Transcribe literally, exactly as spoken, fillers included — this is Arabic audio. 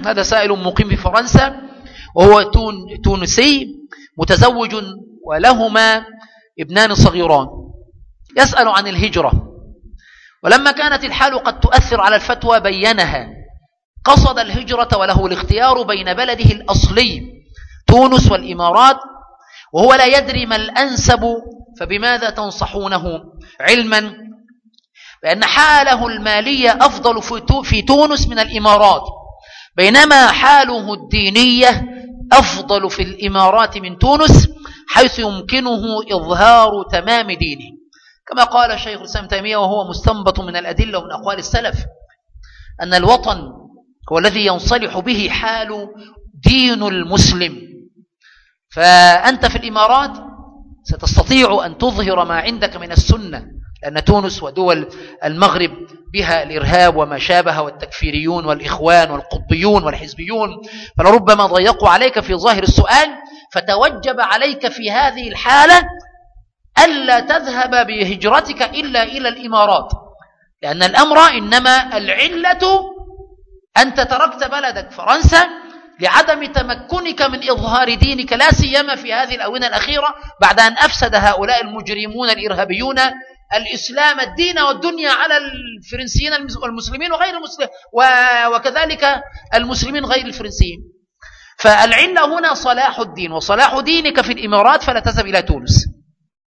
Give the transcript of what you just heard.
هذا سائل مقيم في فرنسا وهو تونسي متزوج ولهما ابنان صغيران، يسأل عن الهجرة، ولما كانت الحال قد تؤثر على الفتوى بينها، قصد الهجرة وله الاختيار بين بلده الأصلي تونس والإمارات وهو لا يدري ما الأنسب، فبماذا تنصحونه علما بأن حاله المالية أفضل في تونس من الإمارات، بينما حاله الدينية أفضل في الإمارات من تونس، حيث يمكنه إظهار تمام دينه، كما قال شيخ الإسلام تيمية وهو مستنبط من الأدلة ومن أقوال السلف أن الوطن هو الذي ينصلح به حال دين المسلم. فأنت في الإمارات ستستطيع أن تظهر ما عندك من السنة، لأن تونس ودول المغرب بها الإرهاب وما شابه والتكفيريون والإخوان والقطبيون والحزبيون، فلربما ضيقوا عليك في ظاهر السؤال، فتوجب عليك في هذه الحالة ألا تذهب بهجرتك إلا إلى الإمارات، لأن الأمر إنما العلة أنت تركت بلدك فرنسا لعدم تمكنك من إظهار دينك، لا سيما في هذه الآونة الأخيرة بعد أن أفسد هؤلاء المجرمون الإرهابيون الإسلام الدين والدنيا على الفرنسيين والمسلمين وغير المسلمين، وكذلك المسلمين غير الفرنسيين. فالعلة هنا صلاح الدين، وصلاح دينك في الإمارات، فلا تذهب إلى تونس.